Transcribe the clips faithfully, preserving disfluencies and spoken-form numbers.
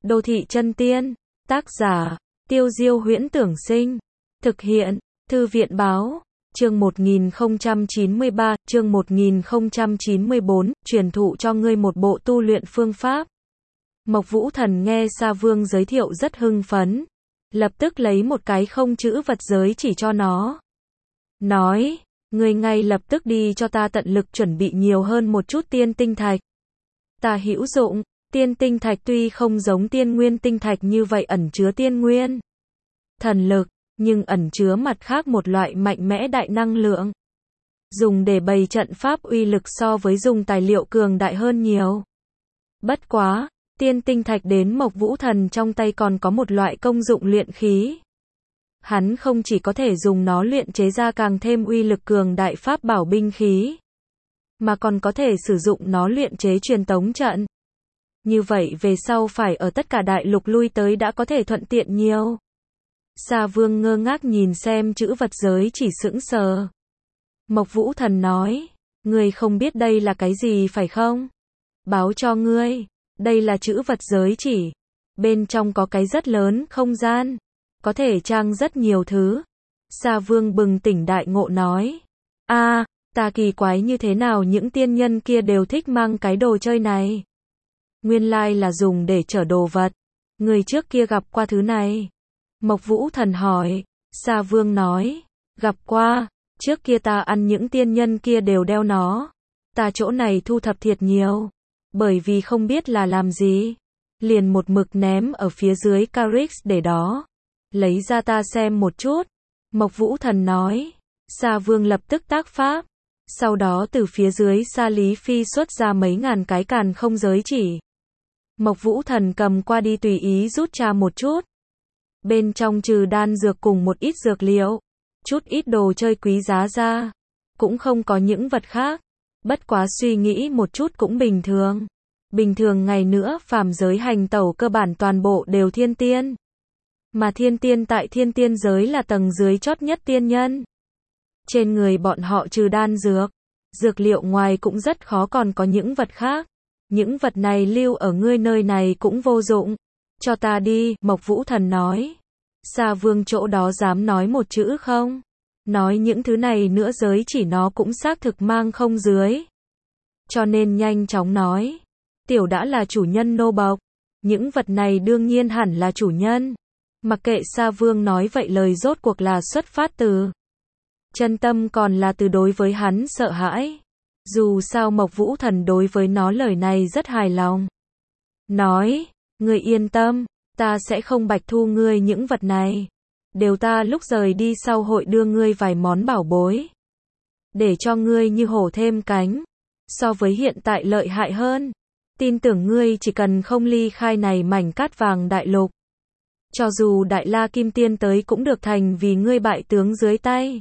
Đô thị chân tiên. Tác giả, Tiêu Diêu Huyễn Tưởng Sinh. Thực hiện, Thư viện Báo. Chương một nghìn không trăm chín mươi ba, chương một nghìn không trăm chín mươi bốn, truyền thụ cho ngươi một bộ tu luyện phương pháp. Mộc Vũ Thần nghe Sa Vương giới thiệu rất hưng phấn. Lập tức lấy một cái không chữ vật giới chỉ cho nó. Nói, ngươi ngay lập tức đi cho ta tận lực chuẩn bị nhiều hơn một chút tiên tinh thạch. Ta hữu dụng, tiên tinh thạch tuy không giống tiên nguyên tinh thạch như vậy ẩn chứa tiên nguyên, thần lực, nhưng ẩn chứa mặt khác một loại mạnh mẽ đại năng lượng. Dùng để bày trận pháp uy lực so với dùng tài liệu cường đại hơn nhiều. Bất quá, tiên tinh thạch đến Mộc Vũ Thần trong tay còn có một loại công dụng luyện khí. Hắn không chỉ có thể dùng nó luyện chế ra càng thêm uy lực cường đại pháp bảo binh khí, mà còn có thể sử dụng nó luyện chế truyền tống trận. Như vậy về sau phải ở tất cả đại lục lui tới đã có thể thuận tiện nhiều. Sa Vương ngơ ngác nhìn xem chữ vật giới chỉ sững sờ. Mộc Vũ Thần nói, ngươi không biết đây là cái gì phải không? Báo cho ngươi, đây là chữ vật giới chỉ. Bên trong có cái rất lớn không gian, có thể trang rất nhiều thứ. Sa Vương bừng tỉnh đại ngộ nói, a, ta kỳ quái như thế nào những tiên nhân kia đều thích mang cái đồ chơi này. Nguyên lai là dùng để chở đồ vật. Người trước kia gặp qua thứ này? Mộc Vũ Thần hỏi. Sa Vương nói, gặp qua, trước kia ta ăn những tiên nhân kia đều đeo nó. Ta chỗ này thu thập thiệt nhiều, bởi vì không biết là làm gì, liền một mực ném ở phía dưới Carix để đó. Lấy ra ta xem một chút. Mộc Vũ Thần nói. Sa Vương lập tức tác pháp. Sau đó từ phía dưới Sa Lý Phi xuất ra mấy ngàn cái càn không giới chỉ. Mộc Vũ Thần cầm qua đi tùy ý rút ra một chút. Bên trong trừ đan dược cùng một ít dược liệu, chút ít đồ chơi quý giá ra, cũng không có những vật khác. Bất quá suy nghĩ một chút cũng bình thường. Bình thường ngày nữa phàm giới hành tẩu cơ bản toàn bộ đều thiên tiên. Mà thiên tiên tại thiên tiên giới là tầng dưới chót nhất tiên nhân. Trên người bọn họ trừ đan dược, dược liệu ngoài cũng rất khó còn có những vật khác. Những vật này lưu ở ngươi nơi này cũng vô dụng. Cho ta đi, Mộc Vũ Thần nói. Sa Vương chỗ đó dám nói một chữ không? Nói những thứ này nữa giới chỉ nó cũng xác thực mang không dưới. Cho nên nhanh chóng nói. Tiểu đã là chủ nhân nô bộc. Những vật này đương nhiên hẳn là chủ nhân. Mặc kệ Sa Vương nói vậy lời rốt cuộc là xuất phát từ chân tâm còn là từ đối với hắn sợ hãi. Dù sao Mộc Vũ Thần đối với nó lời này rất hài lòng. Nói, ngươi yên tâm, ta sẽ không bạch thu ngươi những vật này. Đều ta lúc rời đi sau hội đưa ngươi vài món bảo bối. Để cho ngươi như hổ thêm cánh. So với hiện tại lợi hại hơn. Tin tưởng ngươi chỉ cần không ly khai này mảnh cát vàng đại lục. Cho dù Đại La Kim Tiên tới cũng được thành vì ngươi bại tướng dưới tay.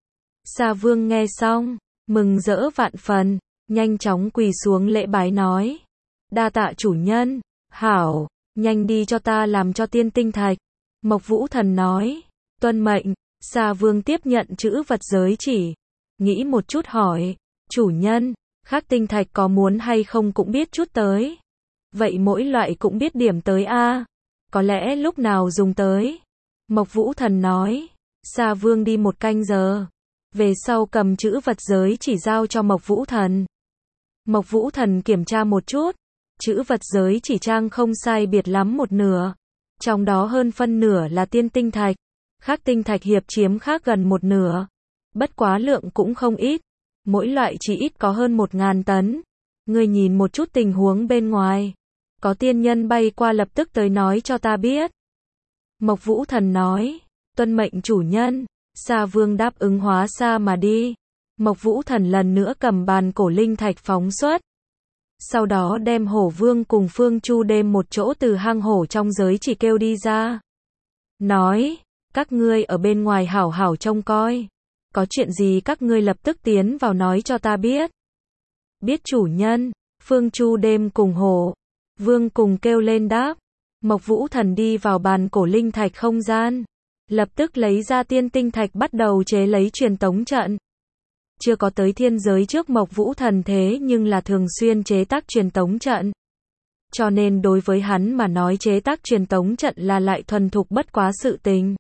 Sa Vương nghe xong, mừng rỡ vạn phần, nhanh chóng quỳ xuống lễ bái nói. Đa tạ chủ nhân, hảo, nhanh đi cho ta làm cho tiên tinh thạch. Mộc Vũ Thần nói, tuân mệnh. Sa Vương tiếp nhận chữ vật giới chỉ, nghĩ một chút hỏi, chủ nhân, khác tinh thạch có muốn hay không cũng biết chút tới. Vậy mỗi loại cũng biết điểm tới a, có lẽ lúc nào dùng tới. Mộc Vũ Thần nói. Sa Vương đi một canh giờ. Về sau cầm chữ vật giới chỉ giao cho Mộc Vũ Thần. Mộc Vũ Thần kiểm tra một chút. Chữ vật giới chỉ trang không sai biệt lắm một nửa. Trong đó hơn phân nửa là tiên tinh thạch. Khác tinh thạch hiệp chiếm khác gần một nửa. Bất quá lượng cũng không ít. Mỗi loại chỉ ít có hơn một ngàn tấn. Ngươi nhìn một chút tình huống bên ngoài. Có tiên nhân bay qua lập tức tới nói cho ta biết. Mộc Vũ Thần nói. Tuân mệnh chủ nhân. Sa Vương đáp ứng hóa xa mà đi. Mộc Vũ Thần lần nữa cầm bàn cổ linh thạch phóng xuất. Sau đó đem Hổ Vương cùng Phương Chu đem một chỗ từ hang hổ trong giới chỉ kêu đi ra. Nói, các ngươi ở bên ngoài hảo hảo trông coi. Có chuyện gì các ngươi lập tức tiến vào nói cho ta biết. Biết chủ nhân. Phương Chu đem cùng Hổ Vương cùng kêu lên đáp. Mộc Vũ Thần đi vào bàn cổ linh thạch không gian. Lập tức lấy ra tiên tinh thạch bắt đầu chế lấy truyền tống trận. Chưa có tới thiên giới trước Mộc Vũ Thần thế nhưng là thường xuyên chế tác truyền tống trận. Cho nên đối với hắn mà nói chế tác truyền tống trận là lại thuần thục bất quá sự tình.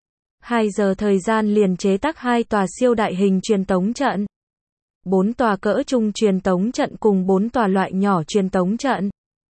Hai giờ thời gian liền chế tác hai tòa siêu đại hình truyền tống trận. Bốn tòa cỡ trung truyền tống trận cùng bốn tòa loại nhỏ truyền tống trận.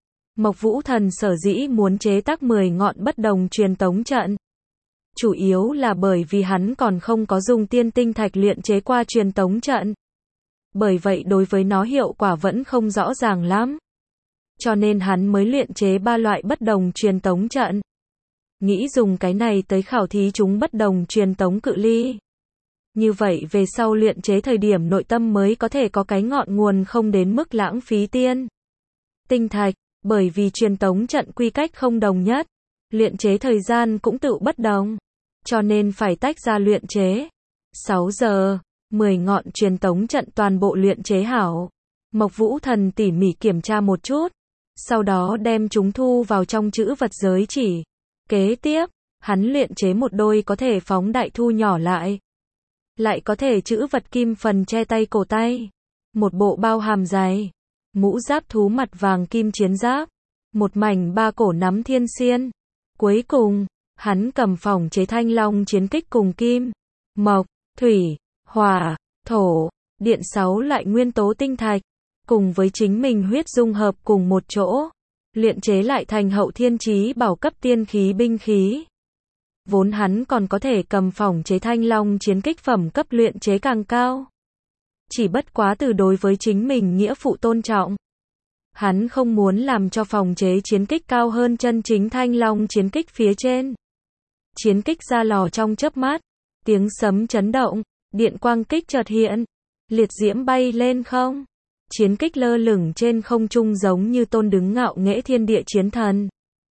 Mộc Vũ Thần sở dĩ muốn chế tác mười ngọn bất đồng truyền tống trận. Chủ yếu là bởi vì hắn còn không có dùng tiên tinh thạch luyện chế qua truyền tống trận. Bởi vậy đối với nó hiệu quả vẫn không rõ ràng lắm. Cho nên hắn mới luyện chế ba loại bất đồng truyền tống trận. Nghĩ dùng cái này tới khảo thí chúng bất đồng truyền tống cự ly. Như vậy về sau luyện chế thời điểm nội tâm mới có thể có cái ngọn nguồn không đến mức lãng phí tiên tinh thạch, bởi vì truyền tống trận quy cách không đồng nhất, luyện chế thời gian cũng tự bất đồng, cho nên phải tách ra luyện chế. sáu giờ, mười ngọn truyền tống trận toàn bộ luyện chế hảo. Mộc Vũ Thần tỉ mỉ kiểm tra một chút, sau đó đem chúng thu vào trong chữ vật giới chỉ. Kế tiếp, hắn luyện chế một đôi có thể phóng đại thu nhỏ lại, lại có thể chữ vật kim phần che tay cổ tay, một bộ bao hàm dày, mũ giáp thú mặt vàng kim chiến giáp, một mảnh ba cổ nắm thiên xiên. Cuối cùng, hắn cầm phỏng chế thanh long chiến kích cùng kim, mộc, thủy, hỏa, thổ, điện sáu loại nguyên tố tinh thạch, cùng với chính mình huyết dung hợp cùng một chỗ, luyện chế lại thành hậu thiên chí bảo cấp tiên khí binh khí. Vốn hắn còn có thể cầm phỏng chế thanh long chiến kích phẩm cấp luyện chế càng cao. Chỉ bất quá từ đối với chính mình nghĩa phụ tôn trọng. Hắn không muốn làm cho phòng chế chiến kích cao hơn chân chính thanh long chiến kích phía trên. Chiến kích ra lò trong chớp mắt, tiếng sấm chấn động, điện quang kích chợt hiện, liệt diễm bay lên không. Chiến kích lơ lửng trên không trung giống như tôn đứng ngạo nghễ thiên địa chiến thần.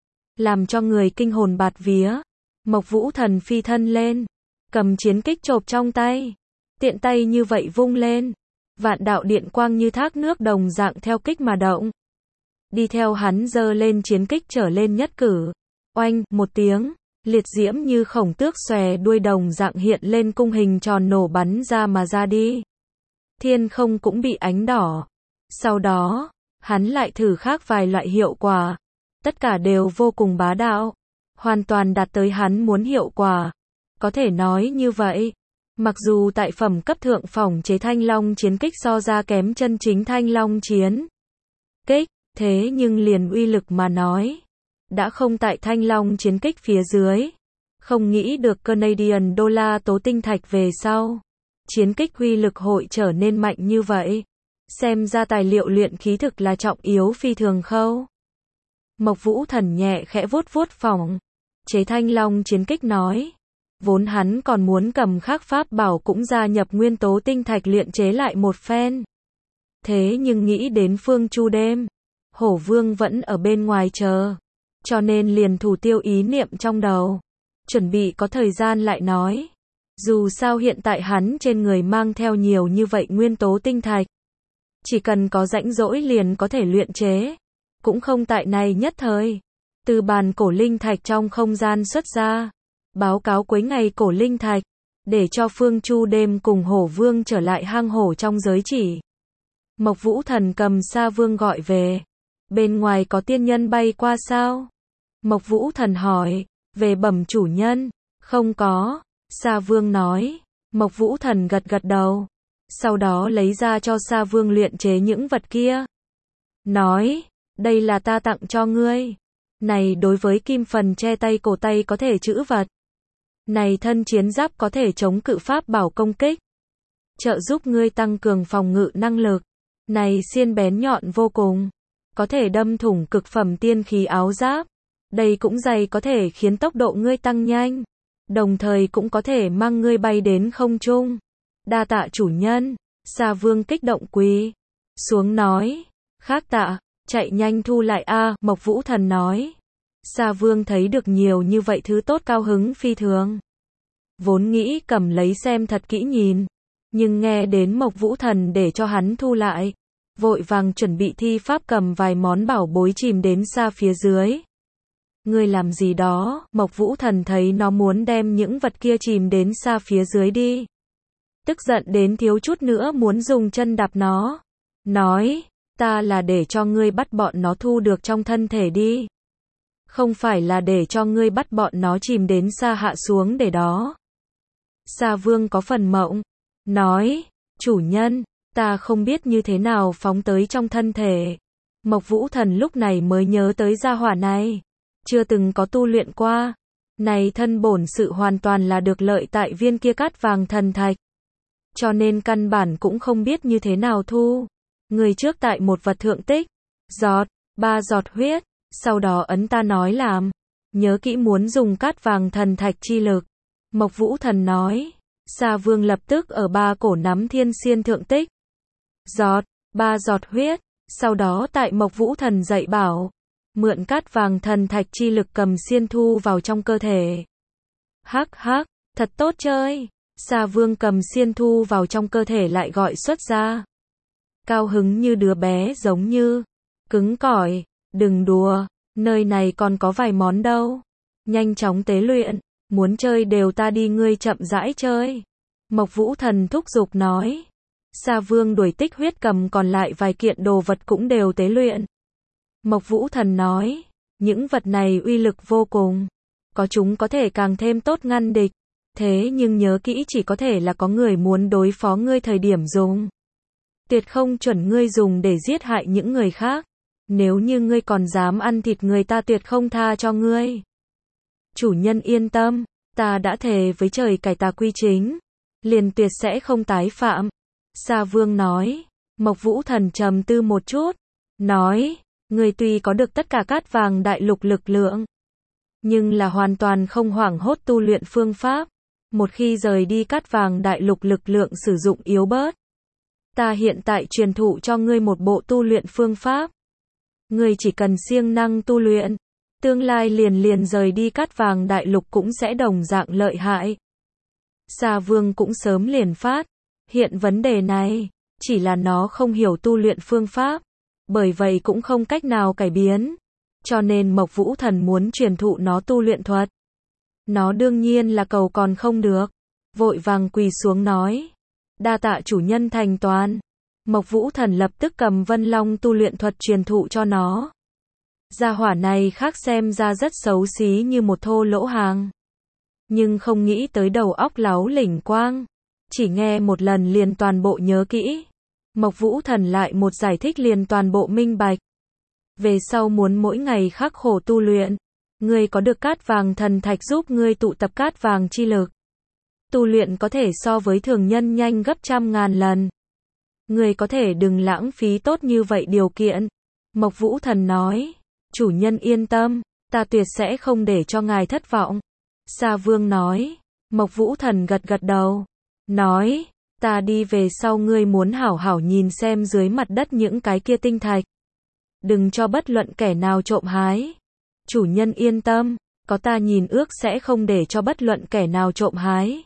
Làm cho người kinh hồn bạt vía. Mộc Vũ Thần phi thân lên, cầm chiến kích chộp trong tay, tiện tay như vậy vung lên, vạn đạo điện quang như thác nước đồng dạng theo kích mà động. Đi theo hắn giơ lên chiến kích trở lên nhất cử, oanh, một tiếng, liệt diễm như khổng tước xòe đuôi đồng dạng hiện lên cung hình tròn nổ bắn ra mà ra đi. Thiên không cũng bị ánh đỏ. Sau đó, hắn lại thử khác vài loại hiệu quả, tất cả đều vô cùng bá đạo. Hoàn toàn đạt tới hắn muốn hiệu quả. Có thể nói như vậy, mặc dù tại phẩm cấp thượng phỏng chế thanh long chiến kích so ra kém chân chính thanh long chiến kích, thế nhưng liền uy lực mà nói, đã không tại thanh long chiến kích phía dưới. Không nghĩ được Canadian đô la tố tinh thạch về sau, chiến kích uy lực hội trở nên mạnh như vậy. Xem ra tài liệu luyện khí thực là trọng yếu phi thường khâu. Mộc Vũ Thần nhẹ khẽ vuốt vuốt phỏng chế thanh long chiến kích nói. Vốn hắn còn muốn cầm khác pháp bảo cũng gia nhập nguyên tố tinh thạch luyện chế lại một phen. Thế nhưng nghĩ đến Phương Chu đêm, Hổ Vương vẫn ở bên ngoài chờ, cho nên liền thủ tiêu ý niệm trong đầu. Chuẩn bị có thời gian lại nói. Dù sao hiện tại hắn trên người mang theo nhiều như vậy nguyên tố tinh thạch. Chỉ cần có rãnh rỗi liền có thể luyện chế. Cũng không tại này nhất thời. Từ bàn cổ linh thạch trong không gian xuất ra. Báo cáo cuối ngày cổ linh thạch. Để cho Phương Chu đêm cùng Hổ Vương trở lại hang hổ trong giới chỉ. Mộc Vũ Thần cầm Sa Vương gọi về. Bên ngoài có tiên nhân bay qua sao? Mộc Vũ Thần hỏi. Về bẩm chủ nhân. Không có. Sa Vương nói. Mộc Vũ Thần gật gật đầu. Sau đó lấy ra cho Sa Vương luyện chế những vật kia. Nói. Đây là ta tặng cho ngươi. Này đối với kim phần che tay cổ tay có thể trữ vật. Này thân chiến giáp có thể chống cự pháp bảo công kích. Trợ giúp ngươi tăng cường phòng ngự năng lực. Này xiên bén nhọn vô cùng. Có thể đâm thủng cực phẩm tiên khí áo giáp. Đây cũng dày có thể khiến tốc độ ngươi tăng nhanh. Đồng thời cũng có thể mang ngươi bay đến không trung. Đa tạ chủ nhân. Sa Vương kích động quỳ xuống nói. Khác tạ, chạy nhanh thu lại a. Mộc Vũ Thần nói. Sa Vương thấy được nhiều như vậy thứ tốt cao hứng phi thường. Vốn nghĩ cầm lấy xem thật kỹ nhìn. Nhưng nghe đến Mộc Vũ Thần để cho hắn thu lại. Vội vàng chuẩn bị thi pháp cầm vài món bảo bối chìm đến xa phía dưới. Ngươi làm gì đó? Mộc Vũ Thần thấy nó muốn đem những vật kia chìm đến xa phía dưới đi. Tức giận đến thiếu chút nữa muốn dùng chân đạp nó. Nói, Ta là để cho ngươi bắt bọn nó thu được trong thân thể đi. Không phải là để cho ngươi bắt bọn nó chìm đến xa hạ xuống để đó. Sa Vương có phần mộng. Nói, chủ nhân, ta không biết như thế nào phóng tới trong thân thể. Mộc Vũ Thần lúc này mới nhớ tới gia hỏa này. Chưa từng có tu luyện qua. Này thân bổn sự hoàn toàn là được lợi tại viên kia cát vàng thần thạch. Cho nên căn bản cũng không biết như thế nào thu. Người trước tại một vật thượng tích. Giọt, ba giọt huyết. Sau đó ấn ta nói làm. Nhớ kỹ muốn dùng cát vàng thần thạch chi lực. Mộc Vũ Thần nói. Sa Vương lập tức ở ba cổ nắm thiên xiên thượng tích. Giọt, ba giọt huyết. Sau đó tại Mộc Vũ Thần dạy bảo. Mượn cát vàng thần thạch chi lực cầm xiên thu vào trong cơ thể. Hắc hắc, thật tốt chơi. Sa Vương cầm xiên thu vào trong cơ thể lại gọi xuất ra. Cao hứng như đứa bé giống như. Cứng cỏi, đừng đùa, nơi này còn có vài món đâu. Nhanh chóng tế luyện, muốn chơi đều ta đi ngươi chậm rãi chơi. Mộc Vũ Thần thúc giục nói. Sa Vương đuổi tích huyết cầm còn lại vài kiện đồ vật cũng đều tế luyện. Mộc Vũ Thần nói, những vật này uy lực vô cùng. Có chúng có thể càng thêm tốt ngăn địch. Thế nhưng nhớ kỹ chỉ có thể là có người muốn đối phó ngươi thời điểm dùng. Tuyệt không chuẩn ngươi dùng để giết hại những người khác. Nếu như ngươi còn dám ăn thịt người ta tuyệt không tha cho ngươi. Chủ nhân yên tâm, ta đã thề với trời cải tà quy chính. Liền tuyệt sẽ không tái phạm. Sa Vương nói. Mộc Vũ Thần trầm tư một chút. Nói, ngươi tuy có được tất cả cát vàng đại lục lực lượng. Nhưng là hoàn toàn không hoảng hốt tu luyện phương pháp. Một khi rời đi cát vàng đại lục lực lượng sử dụng yếu bớt. Ta hiện tại truyền thụ cho ngươi một bộ tu luyện phương pháp. Ngươi chỉ cần siêng năng tu luyện. Tương lai liền liền rời đi cát vàng đại lục cũng sẽ đồng dạng lợi hại. Sa Vương cũng sớm liền phát. Hiện vấn đề này. Chỉ là nó không hiểu tu luyện phương pháp. Bởi vậy cũng không cách nào cải biến. Cho nên Mộc Vũ Thần muốn truyền thụ nó tu luyện thuật. Nó đương nhiên là cầu còn không được. Vội vàng quỳ xuống nói. Đa tạ chủ nhân thành toàn. Mộc Vũ Thần lập tức cầm Vân Long tu luyện thuật truyền thụ cho nó. Gia hỏa này khác xem ra rất xấu xí như một thô lỗ hàng. Nhưng không nghĩ tới đầu óc láu lỉnh quang. Chỉ nghe một lần liền toàn bộ nhớ kỹ. Mộc Vũ Thần lại một giải thích liền toàn bộ minh bạch. Về sau muốn mỗi ngày khắc khổ tu luyện. Ngươi có được cát vàng thần thạch giúp ngươi tụ tập cát vàng chi lực. Tu luyện có thể so với thường nhân nhanh gấp trăm ngàn lần. Ngươi có thể đừng lãng phí tốt như vậy điều kiện. Mộc Vũ Thần nói. Chủ nhân yên tâm, ta tuyệt sẽ không để cho ngài thất vọng. Sa Vương nói. Mộc Vũ Thần gật gật đầu. Nói, ta đi về sau ngươi muốn hảo hảo nhìn xem dưới mặt đất những cái kia tinh thạch. Đừng cho bất luận kẻ nào trộm hái. Chủ nhân yên tâm, có ta nhìn ước sẽ không để cho bất luận kẻ nào trộm hái.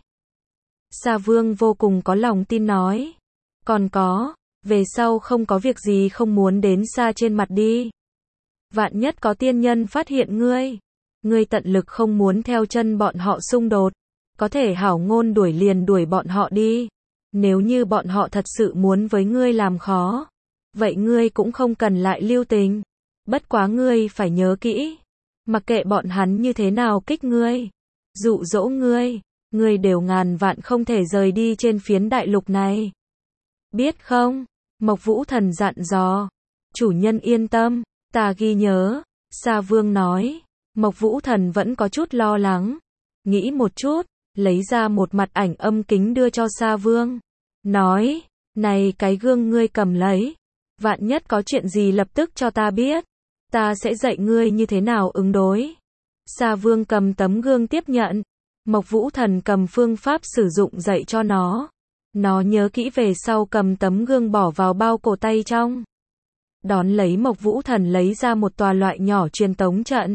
Sa Vương vô cùng có lòng tin nói. Còn có, về sau không có việc gì không muốn đến xa trên mặt đi. Vạn nhất có tiên nhân phát hiện ngươi. Ngươi tận lực không muốn theo chân bọn họ xung đột. Có thể hảo ngôn đuổi liền đuổi bọn họ đi. Nếu như bọn họ thật sự muốn với ngươi làm khó. Vậy ngươi cũng không cần lại lưu tình. Bất quá ngươi phải nhớ kỹ. Mặc kệ bọn hắn như thế nào kích ngươi. Dụ dỗ ngươi. Ngươi đều ngàn vạn không thể rời đi trên phiến đại lục này. Biết không? Mộc Vũ Thần dặn dò. Chủ nhân yên tâm. Ta ghi nhớ. Sa Vương nói. Mộc Vũ Thần vẫn có chút lo lắng. Nghĩ một chút. Lấy ra một mặt ảnh âm kính đưa cho Sa Vương. Nói. Này cái gương ngươi cầm lấy. Vạn nhất có chuyện gì lập tức cho ta biết. Ta sẽ dạy ngươi như thế nào ứng đối. Sa Vương cầm tấm gương tiếp nhận. Mộc Vũ Thần cầm phương pháp sử dụng dạy cho nó. Nó nhớ kỹ về sau cầm tấm gương bỏ vào bao cổ tay trong. Đón lấy Mộc Vũ Thần lấy ra một tòa loại nhỏ truyền tống trận.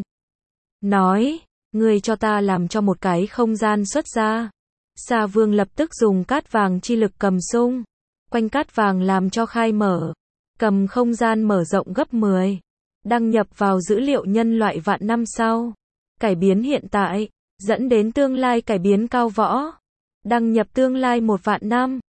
Nói, ngươi cho ta làm cho một cái không gian xuất ra. Sa Vương lập tức dùng cát vàng chi lực cầm sung. Quanh cát vàng làm cho khai mở. Cầm không gian mở rộng gấp mười. Đăng nhập vào dữ liệu nhân loại vạn năm sau. Cải biến hiện tại. Dẫn đến tương lai cải biến cao võ. Đăng nhập tương lai một vạn năm.